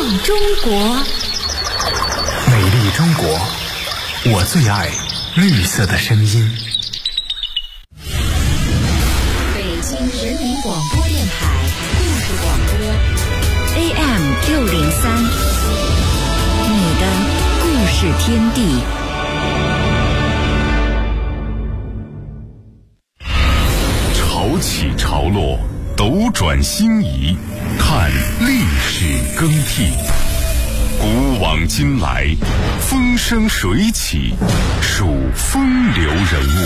中国， 美丽中国，我最爱绿色的声音。 北京人民广播电台故事广播 AM603，你的故事天地。 潮起潮落，斗转星移，看历史更替。古往今来，风生水起，数风流人物。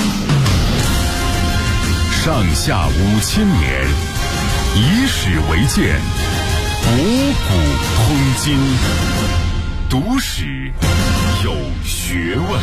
上下5000年，以史为鉴，博古通今。读史有学问。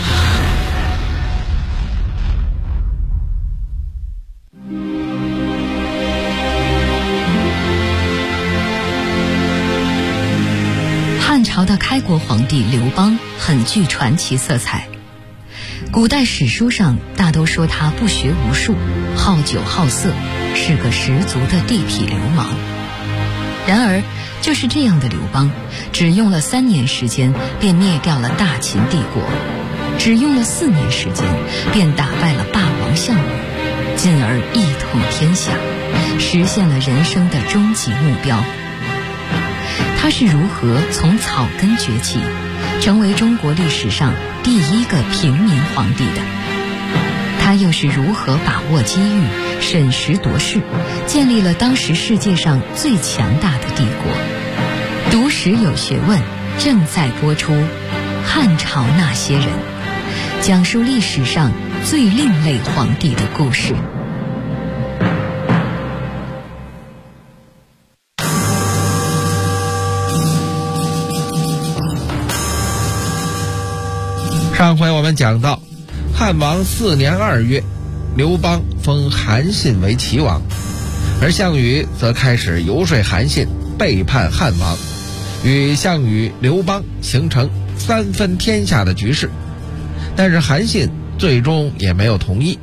汉朝的开国皇帝刘邦很具传奇色彩，古代史书上大都说他不学无术，好酒好色，是个十足的地痞流氓。然而就是这样的刘邦，只用了3年时间便灭掉了大秦帝国，只用了4年时间便打败了霸王项羽，进而一统天下，实现了人生的终极目标。他是如何从草根崛起，成为中国历史上第一个平民皇帝的？他又是如何把握机遇，审时度势，建立了当时世界上最强大的帝国？读史有学问，正在播出《汉朝那些人》，讲述历史上最另类皇帝的故事。 上回我们讲到，汉王4年2月，刘邦封韩信为齐王，而项羽则开始游说韩信背叛汉王，与项羽、刘邦形成3分天下的局势。但是韩信最终也没有同意。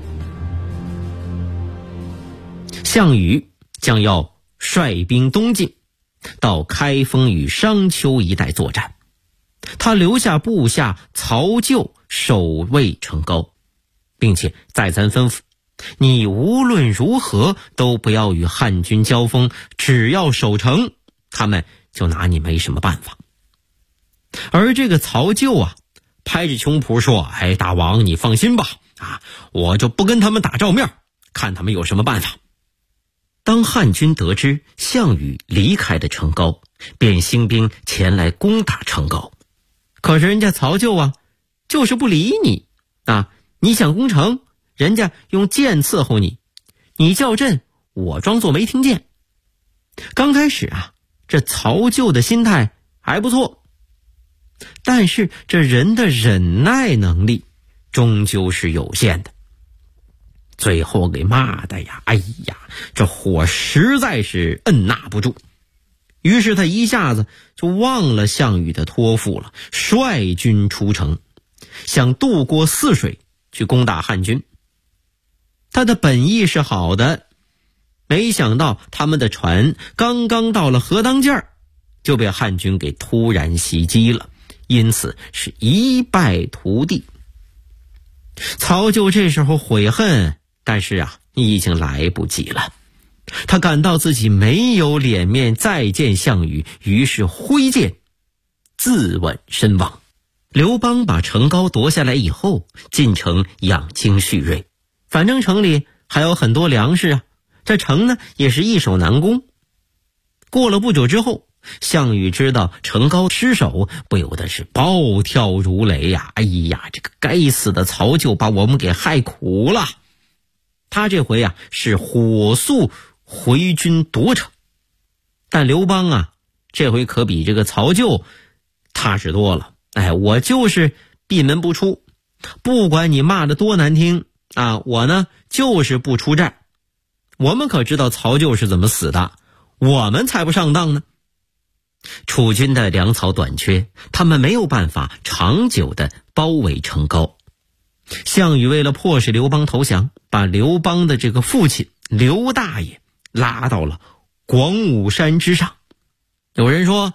项羽将要率兵东进，到开封与商丘一带作战。他留下部下曹咎守卫城高，并且再三吩咐，你无论如何都不要与汉军交锋，只要守城，他们就拿你没什么办法。而这个曹咎啊，拍着胸脯说，大王你放心吧，我就不跟他们打照面，看他们有什么办法。当汉军得知项羽离开的城高，便兴兵前来攻打城高。可是人家曹咎啊，就是不理你你想攻城，人家用剑伺候你，你叫阵，我装作没听见。刚开始这曹咎的心态还不错，但是这人的忍耐能力终究是有限的。最后给骂的这火实在是按捺不住。于是他一下子就忘了项羽的托付了，率军出城，想渡过泗水去攻打汉军。他的本意是好的，没想到他们的船刚刚到了河当间，就被汉军给突然袭击了，因此是一败涂地。曹咎这时候悔恨，但是已经来不及了。他感到自己没有脸面再见项羽，于是挥剑自刎身亡。刘邦把城高夺下来以后，进城养精蓄锐，反正城里还有很多粮食这城呢也是易守难攻。过了不久之后，项羽知道城高失守，不由得是暴跳如雷这个该死的曹咎把我们给害苦了。他这回是火速回军夺城。但刘邦这回可比这个曹咎踏实多了。我就是闭门不出，不管你骂得多难听我呢就是不出战。我们可知道曹咎是怎么死的，我们才不上当呢。楚军的粮草短缺，他们没有办法长久的包围城高。项羽为了迫使刘邦投降，把刘邦的这个父亲刘大爷拉到了广武山之上。有人说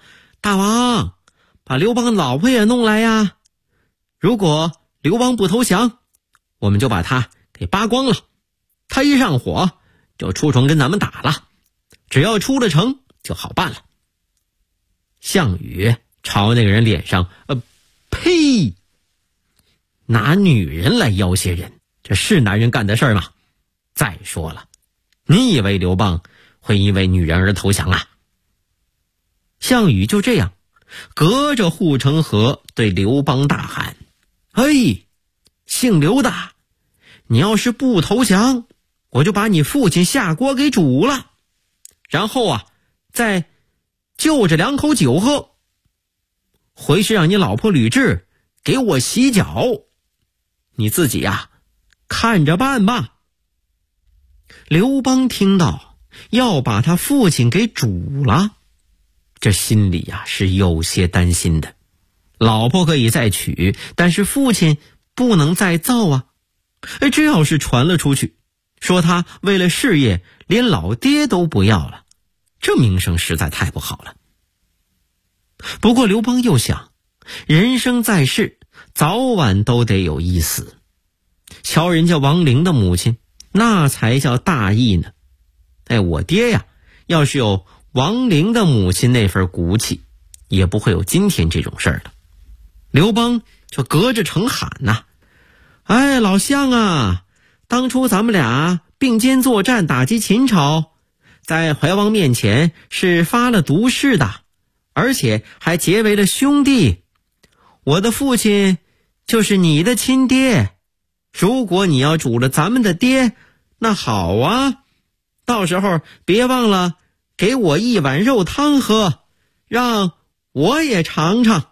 大王，把刘邦的老婆也弄来呀！如果刘邦不投降，我们就把他给扒光了。他一上火，就出城跟咱们打了。只要出了城，就好办了。项羽朝那个人脸上，呸！拿女人来要挟人，这是男人干的事儿吗？再说了，你以为刘邦会因为女人而投降啊？项羽就这样隔着护城河对刘邦大喊：嘿，姓刘的，你要是不投降，我就把你父亲下锅给煮了，然后再就着2口酒喝，回去让你老婆吕雉给我洗脚，你自己看着办吧。刘邦听到要把他父亲给煮了，这心里是有些担心的。老婆可以再娶，但是父亲不能再造啊。这要是传了出去，说他为了事业连老爹都不要了，这名声实在太不好了。不过刘邦又想，人生在世，早晚都得有一死。瞧人家王陵的母亲，那才叫大义呢。我爹要是有王陵的母亲那份骨气，也不会有今天这种事儿了。刘邦就隔着城喊呐：老项啊，当初咱们俩并肩作战打击秦朝，在怀王面前是发了毒誓的，而且还结为了兄弟。我的父亲就是你的亲爹，如果你要煮了咱们的爹，那好啊，到时候别忘了给我一碗肉汤喝，让我也尝尝。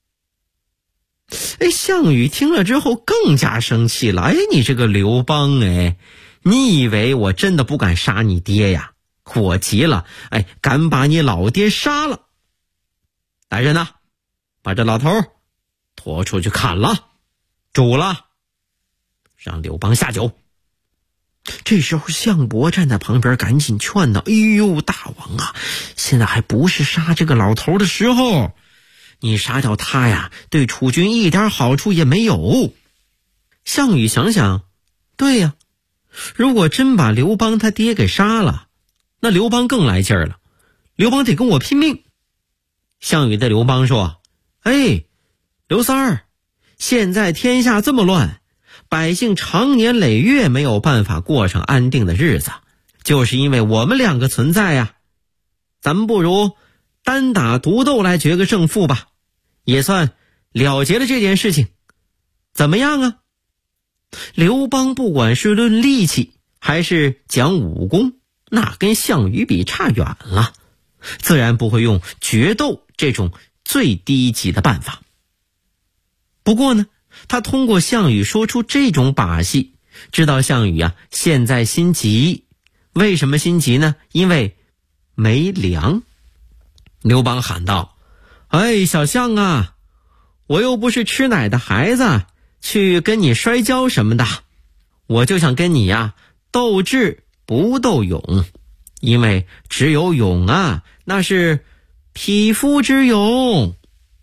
项羽听了之后更加生气了。你这个刘邦，你以为我真的不敢杀你爹呀？我急了，敢把你老爹杀了。来人呐，把这老头拖出去砍了，煮了，让刘邦下酒。这时候项伯站在旁边赶紧劝道：大王啊，现在还不是杀这个老头的时候，你杀掉他对楚军一点好处也没有。项羽想想，对呀，如果真把刘邦他爹给杀了，那刘邦更来劲儿了，刘邦得跟我拼命。项羽对刘邦说：刘三儿，现在天下这么乱，百姓长年累月没有办法过上安定的日子，就是因为我们2个存在呀。咱们不如单打独斗来决个胜负吧，也算了结了这件事情，怎么样啊？刘邦不管是论力气还是讲武功，那跟项羽比差远了，自然不会用决斗这种最低级的办法。不过呢，他通过项羽说出这种把戏，知道项羽现在心急。为什么心急呢？因为没粮。刘邦喊道：小项啊，我又不是吃奶的孩子，去跟你摔跤什么的，我就想跟你斗智不斗勇，因为只有勇那是匹夫之勇。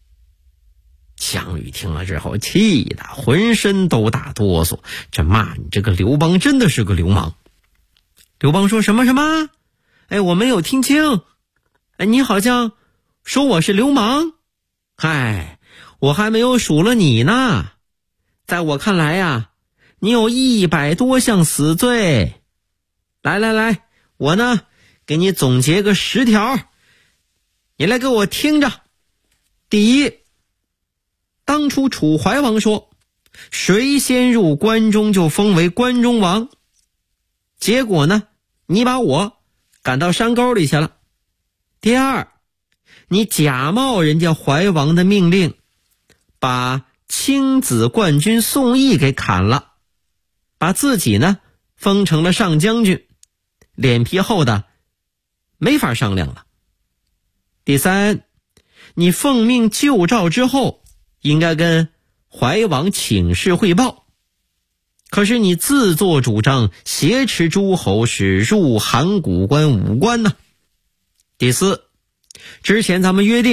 项羽听了之后气得浑身都打哆嗦，这骂你这个刘邦真的是个流氓。刘邦说：什么？我没有听清。你好像说我是流氓？我还没有数了你呢。在我看来你有100多项死罪。来，我呢给你总结个10条，你来给我听着。第一，当初楚怀王说，谁先入关中就封为关中王，结果呢，你把我赶到山沟里去了。第二，你假冒人家怀王的命令，把青子冠军宋义给砍了，把自己呢封成了上将军，脸皮厚的没法商量了。第三，你奉命救赵之后，应该跟怀王请示汇报，可是你自作主张挟持诸侯，使入函谷关武关呢。第四，之前咱们约定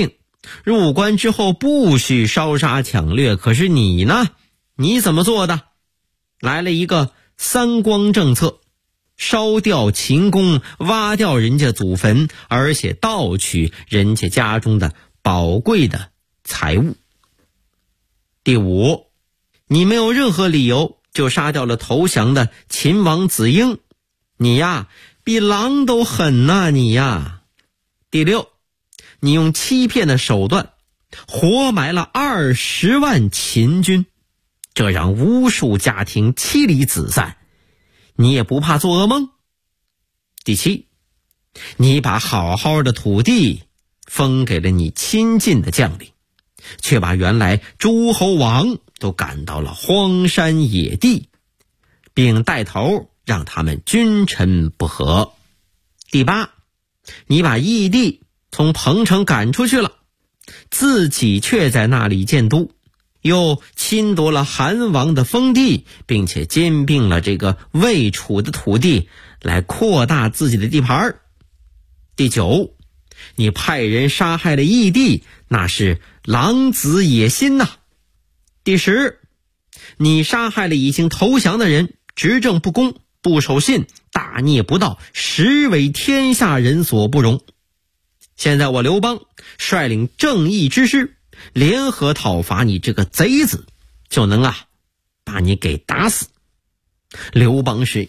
入关之后不许烧杀抢掠，可是你呢？你怎么做的？来了一个三光政策，烧掉秦宫，挖掉人家祖坟，而且盗取人家家中的宝贵的财物。第五，你没有任何理由就杀掉了投降的秦王子婴，你呀比狼都狠呐，你呀。第六，你用欺骗的手段活埋了20万秦军，这让无数家庭妻离子散，你也不怕做噩梦？第七，你把好好的土地分给了你亲近的将领，却把原来诸侯王都赶到了荒山野地，并带头让他们君臣不和。第八，你把义帝从彭城赶出去了，自己却在那里建都，又侵夺了韩王的封地，并且兼并了这个魏楚的土地，来扩大自己的地盘。第九，你派人杀害了义帝，那是狼子野心呐。第十，你杀害了已经投降的人，执政不公，不守信，大逆不道，实为天下人所不容。现在我刘邦率领正义之师联合讨伐你这个贼子，就能把你给打死。刘邦是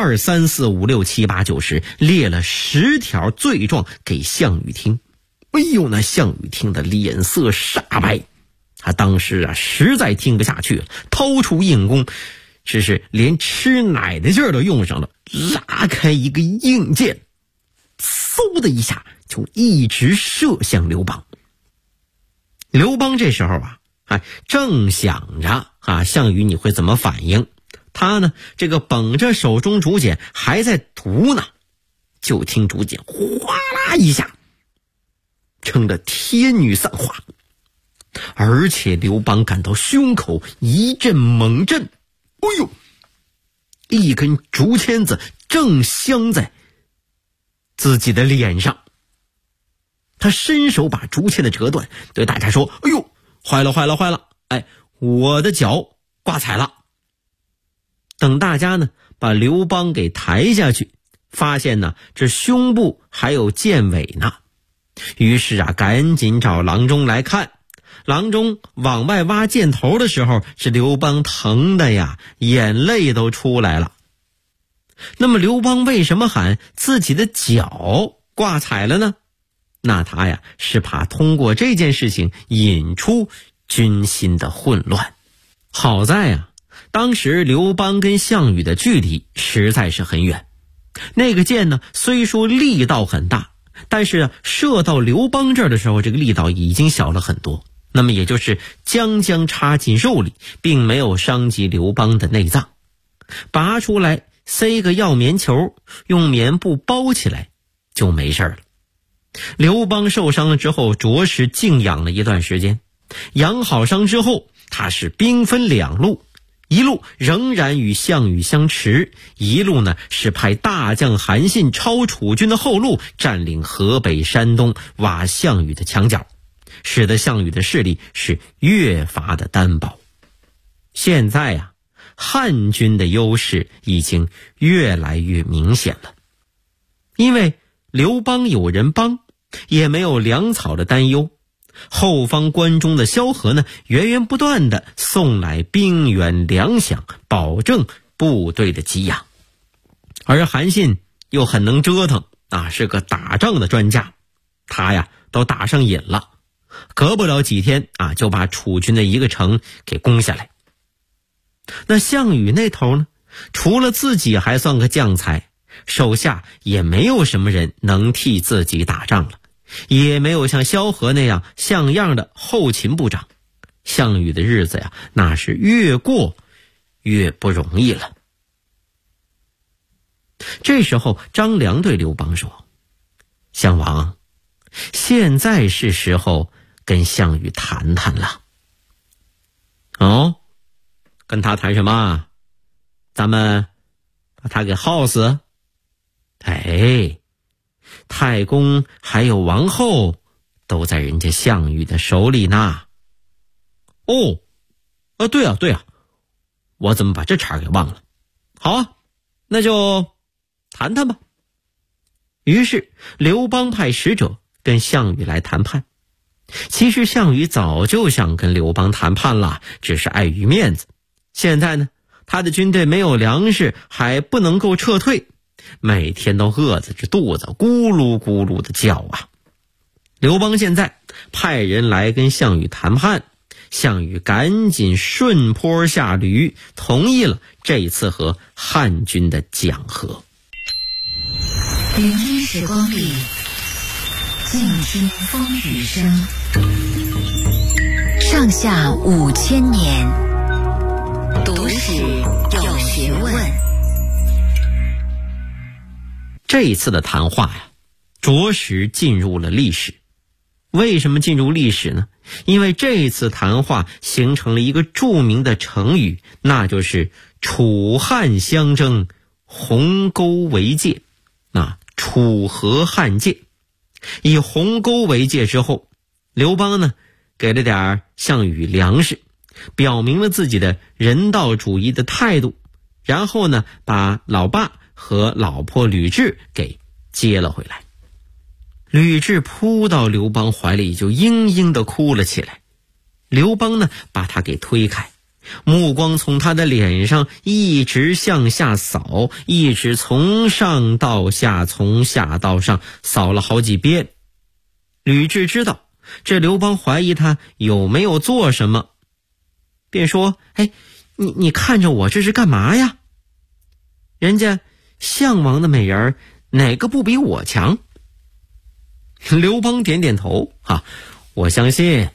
1、2、3、4、5、6、7、8、9、10列了10条罪状给项羽听。哎呦，那项羽听的脸色煞白，他当时实在听不下去了，掏出硬弓，只是连吃奶的劲儿都用上了，拉开一个硬箭，嗖的一下就一直射向刘邦。刘邦这时候正想着项羽你会怎么反应，他呢这个绷着手中竹简还在读呢，就听竹简哗啦一下成了天女散花，而且刘邦感到胸口一阵猛震，哎呦，一根竹签子正镶在自己的脸上。他伸手把竹签的折断，对大家说：哎呦，坏了坏了坏了，我的脚挂彩了。等大家呢把刘邦给抬下去，发现呢这胸部还有箭尾呢，于是赶紧找郎中来看。郎中往外挖箭头的时候，是刘邦疼的呀，眼泪都出来了。那么刘邦为什么喊自己的脚挂彩了呢？那他是怕通过这件事情引出军心的混乱。好在当时刘邦跟项羽的距离实在是很远，那个箭呢虽说力道很大，但是射到刘邦这儿的时候，这个力道已经小了很多，那么也就是将将插进肉里，并没有伤及刘邦的内脏。拔出来塞个药棉球，用棉布包起来就没事了。刘邦受伤了之后，着实静养了一段时间。养好伤之后，他是兵分2路，一路仍然与项羽相持，一路呢是派大将韩信抄楚军的后路，占领河北山东，挖项羽的墙角，使得项羽的势力是越发的单薄。现在汉军的优势已经越来越明显了，因为刘邦有人帮，也没有粮草的担忧，后方关中的萧何呢源源不断的送来兵员粮饷，保证部队的给养。而韩信又很能折腾是个打仗的专家，他都打上瘾了，隔不了几天就把楚军的一个城给攻下来。那项羽那头呢，除了自己还算个将才，手下也没有什么人能替自己打仗了，也没有像萧何那样像样的后勤部长。项羽的日子那是越过越不容易了。这时候张良对刘邦说：项王，现在是时候跟项羽谈谈了。跟他谈什么？咱们把他给耗死？太公还有王后都在人家项羽的手里呢。对啊，我怎么把这茬给忘了？好啊，那就谈谈吧。于是刘邦派使者跟项羽来谈判。其实项羽早就想跟刘邦谈判了，只是碍于面子。现在呢，他的军队没有粮食，还不能够撤退，每天都饿着这肚子咕噜咕噜的叫啊。刘邦现在派人来跟项羽谈判，项羽赶紧顺坡下驴，同意了这一次和汉军的讲和。 聆听时光里，静听风雨声。上下5000年，读史有学问。 这一次的谈话呀，着实进入了历史。为什么进入历史呢？因为这一次谈话形成了一个著名的成语，那就是楚汉相争，鸿沟为界。楚河汉界，以鸿沟为界之后，刘邦呢给了点项羽粮食，表明了自己的人道主义的态度，然后呢把老爸和老婆吕雉给接了回来。吕雉扑到刘邦怀里就嘤嘤地哭了起来，刘邦呢把他给推开，目光从他的脸上一直向下扫，一直从上到下，从下到上扫了好几遍。吕雉知道这刘邦怀疑他有没有做什么，便说：你看着我这是干嘛呀？人家项王的美人哪个不比我强？刘邦点点头，我相信。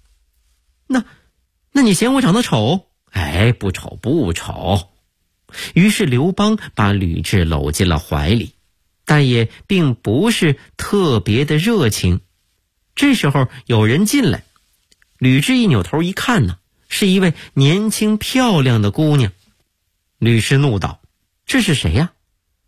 那你嫌我长得丑？不丑。于是刘邦把吕雉搂进了怀里，但也并不是特别的热情。这时候有人进来，吕雉一扭头一看呢，是一位年轻漂亮的姑娘。吕氏怒道：这是谁呀？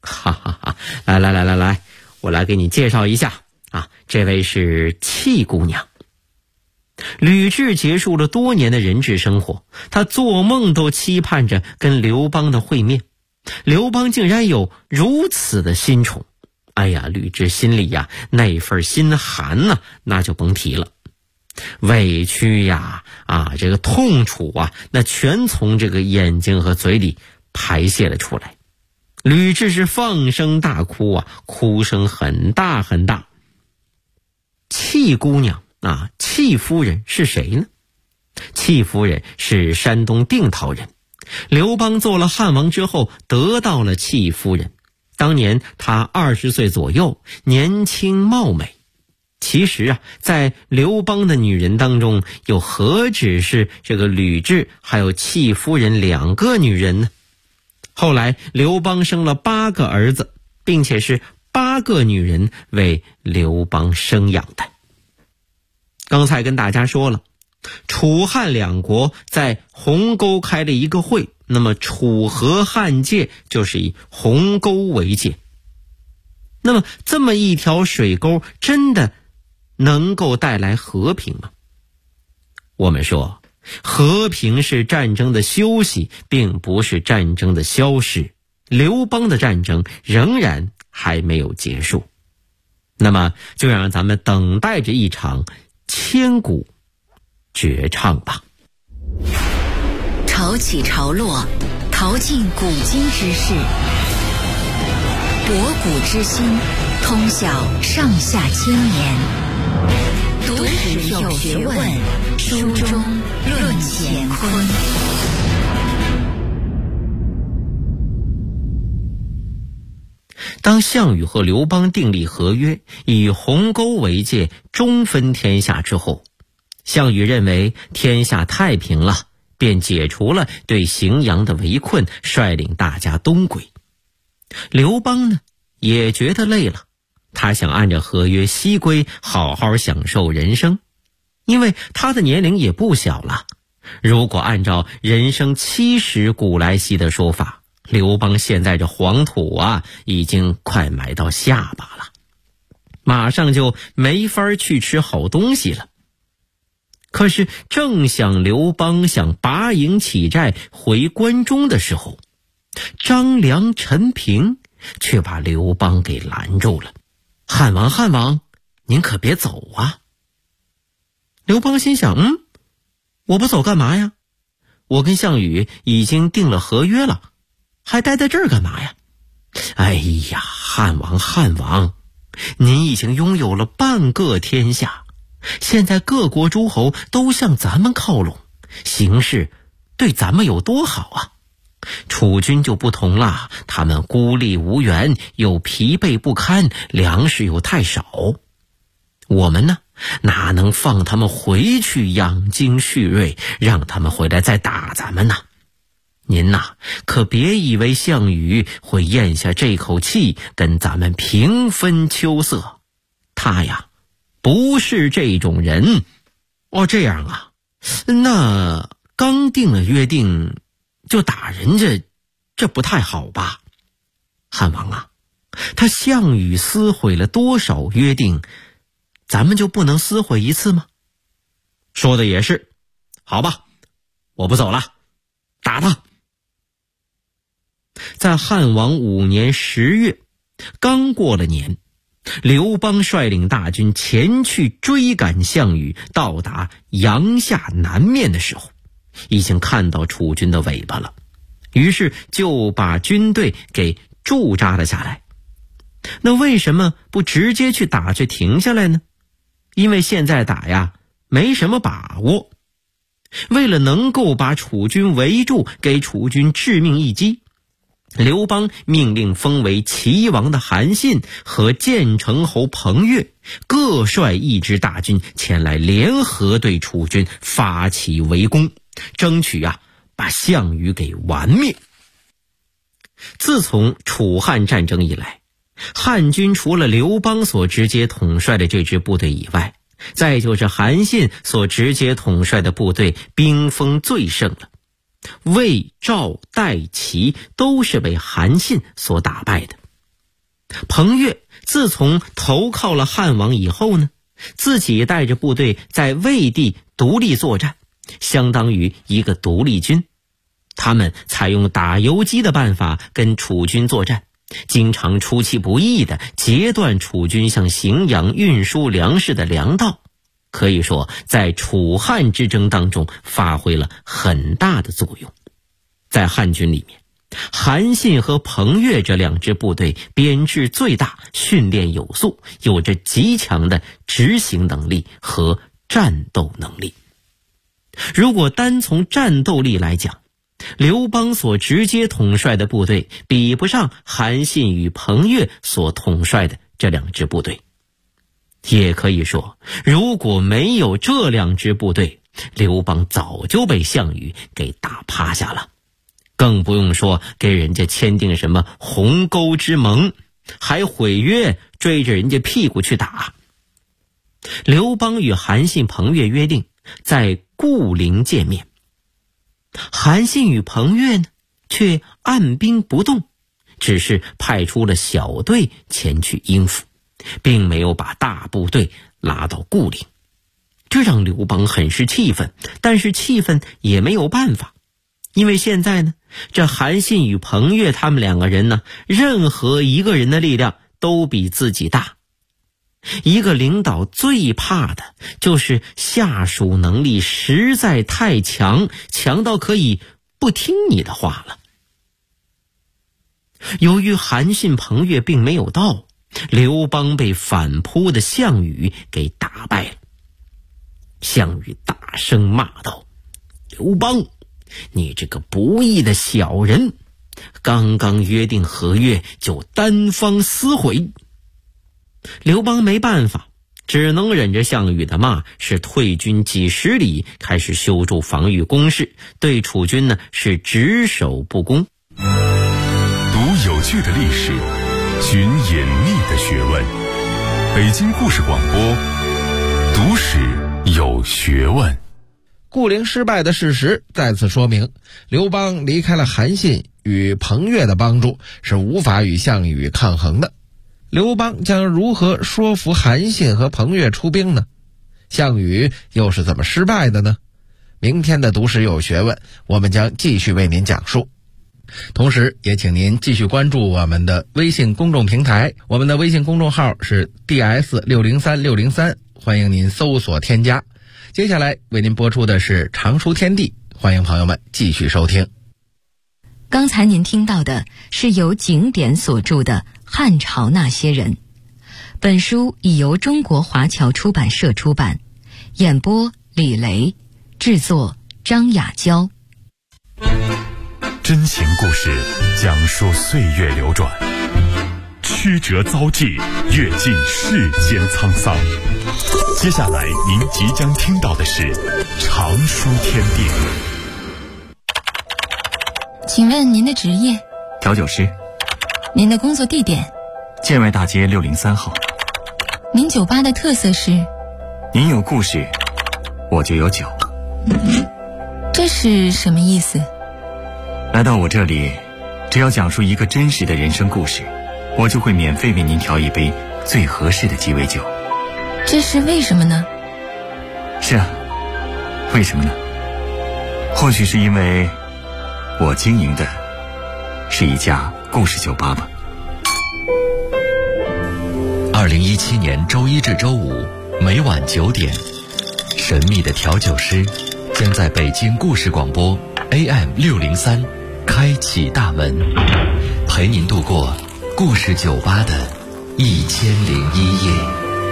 来，我来给你介绍一下这位是戚姑娘。吕雉结束了多年的人质生活，她做梦都期盼着跟刘邦的会面。刘邦竟然有如此的新宠，吕雉心里那份心寒那就甭提了。委屈这个痛楚那全从这个眼睛和嘴里排泄了出来。吕雉是放声大哭哭声很大很大。戚姑娘戚夫人是谁呢？戚夫人是山东定陶人，刘邦做了汉王之后得到了戚夫人。当年她20岁左右，年轻貌美。其实在刘邦的女人当中，又何止是这个吕雉还有戚夫人2个女人呢？后来刘邦生了8个儿子，并且是8个女人为刘邦生养的。刚才跟大家说了，楚汉两国在鸿沟开了一个会，那么楚河汉界就是以鸿沟为界。那么这么一条水沟真的能够带来和平吗？我们说，和平是战争的休息，并不是战争的消失。刘邦的战争仍然还没有结束，那么就让咱们等待着一场千古绝唱吧。 潮起潮落，淘尽古今之事，博古之今，通晓上下千年。读史有学问，书中论乾坤。 当项羽和刘邦订立合约，以鸿沟为界，中分天下之后，项羽认为天下太平了，便解除了对荥阳的围困，率领大家东归。刘邦呢，也觉得累了，他想按照合约西归，好好享受人生。因为他的年龄也不小了，如果按照人生70古来稀的说法，刘邦现在这黄土已经快埋到下巴了。 马上就没法去吃好东西了。可是正想刘邦想拔营起寨回关中的时候，张良、陈平却把刘邦给拦住了。汉王，您可别走啊！刘邦心想，我不走干嘛呀？我跟项羽已经定了合约了，还待在这儿干嘛呀？哎呀，汉王，您已经拥有了半个天下，现在各国诸侯都向咱们靠拢，形势对咱们有多好啊！楚军就不同了，他们孤立无援，又疲惫不堪，粮食又太少。我们呢，哪能放他们回去养精蓄锐，让他们回来再打咱们呢？您呐，可别以为项羽会咽下这口气跟咱们平分秋色，他呀，不是这种人。哦，这样啊，那刚定了约定就打人家，这不太好吧？汉王啊，他项羽撕毁了多少约定，咱们就不能撕毁一次吗？说的也是，好吧，我不走了，打他。在汉王5年10月，刚过了年，刘邦率领大军前去追赶项羽，到达阳夏南面的时候，已经看到楚军的尾巴了，于是就把军队给驻扎了下来。那为什么不直接去打，却停下来呢？因为现在打呀，没什么把握。为了能够把楚军围住，给楚军致命一击，刘邦命令封为齐王的韩信和建成侯彭越各率一支大军前来，联合对楚军发起围攻，争取把项羽给完灭。自从楚汉战争以来，汉军除了刘邦所直接统帅的这支部队以外，再就是韩信所直接统帅的部队兵锋最盛了。魏、赵、代、齐都是被韩信所打败的。彭越自从投靠了汉王以后呢，自己带着部队在魏地独立作战，相当于一个独立军。他们采用打游击的办法跟楚军作战，经常出其不意地截断楚军向荥阳运输粮食的粮道，可以说在楚汉之争当中发挥了很大的作用。在汉军里面，韩信和彭越这两支部队编制最大，训练有素，有着极强的执行能力和战斗能力。如果单从战斗力来讲，刘邦所直接统帅的部队比不上韩信与彭越所统帅的这两支部队。也可以说，如果没有这两支部队，刘邦早就被项羽给打趴下了，更不用说给人家签订什么鸿沟之盟，还毁约，追着人家屁股去打。刘邦与韩信、彭越约定在固陵见面，韩信与彭越呢，却按兵不动，只是派出了小队前去应付，并没有把大部队拉到固陵。这让刘邦很是气愤，但是气愤也没有办法，因为现在呢，这韩信与彭越他们两个人呢，任何一个人的力量都比自己大。一个领导最怕的就是下属能力实在太强，强到可以不听你的话了。由于韩信、彭越并没有到，刘邦被反扑的项羽给打败了。项羽大声骂道：“刘邦，你这个不义的小人，刚刚约定合约就单方撕毁。”刘邦没办法，只能忍着项羽的骂，是退军几十里，开始修筑防御工事，对楚军呢是只守不攻。 读有趣的历史，寻隐秘的学问。北京故事广播，读史有学问。 固陵失败的事实再次说明，刘邦离开了韩信与彭越的帮助，是无法与项羽抗衡的。 刘邦将如何说服韩信和彭越出兵呢？项羽又是怎么失败的呢？明天的读史有学问，我们将继续为您讲述。同时也请您继续关注我们的微信公众平台，我们的微信公众号是 DS603603，欢迎您搜索添加。接下来为您播出的是常书天地，欢迎朋友们继续收听。 刚才您听到的是由景典所著的《汉朝那些人》，本书已由中国华侨出版社出版，演播李雷，制作张雅娇。 真情故事讲述岁月流转，曲折遭际，阅尽世间沧桑。接下来您即将听到的是常书天地。 请问您的职业？ 调酒师。 您的工作地点？ 建外大街603号。 您酒吧的特色是？ 您有故事，我就有酒。 这是什么意思？ 来到我这里，只要讲述一个真实的人生故事，我就会免费为您调一杯最合适的鸡尾酒。 这是为什么呢？ 是啊，为什么呢？或许是因为我经营的是一家故事酒吧吧。 2017年周一至周五每晚9点，神秘的调酒师将在北京故事广播 AM603开启大门，陪您度过故事酒吧的1001夜。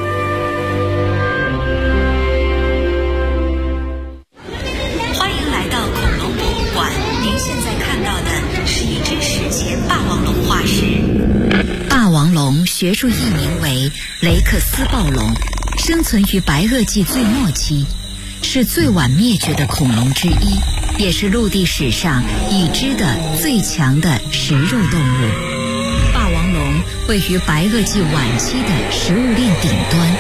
欢迎来到恐龙博物馆，您现在看到的是一只史前霸王龙化石。霸王龙学术译名为雷克斯暴龙，生存于白垩纪最末期，是最晚灭绝的恐龙之一，也是陆地史上已知的最强的食肉动物。霸王龙位于白垩纪晚期的食物链顶端。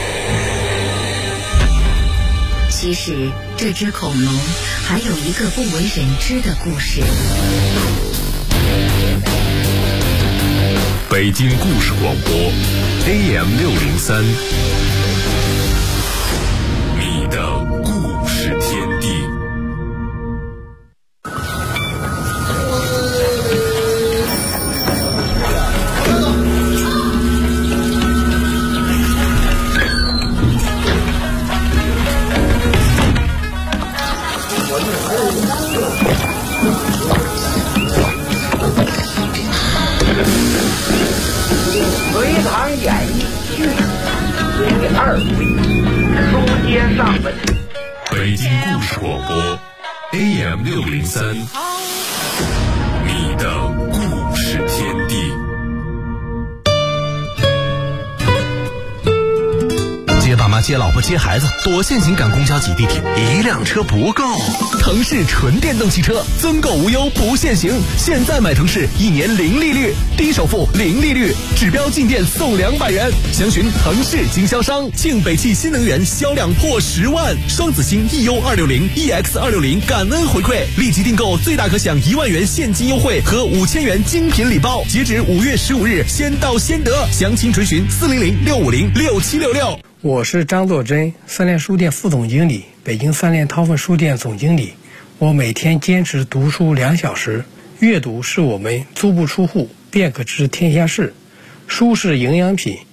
其实这只恐龙还有一个不为人知的故事。 北京故事广播 AM603，你的故事天地。 隋唐演义续第2回，书接上文。 北京故事广播 AM603，你的故事天地。 接爸妈接老婆接孩子，多限行赶公交挤地铁，一辆车不够。腾势纯电动汽车增购无忧不限行，现在买腾势1年0利率，低首付0利率，指标进店送200元。详询腾势经销商。庆北汽新能源销量破10万，双子星 EU260、EX260 感恩回馈，立即订购最大可享1万元现金优惠和5000元精品礼包，截止5月15日，先到先得。详情垂询400-650-6766。 我是张作珍，三联书店副总经理，北京三联韬奋书店总经理。我每天坚持读书2小时，阅读是我们足不出户便可知天下事，书是营养品，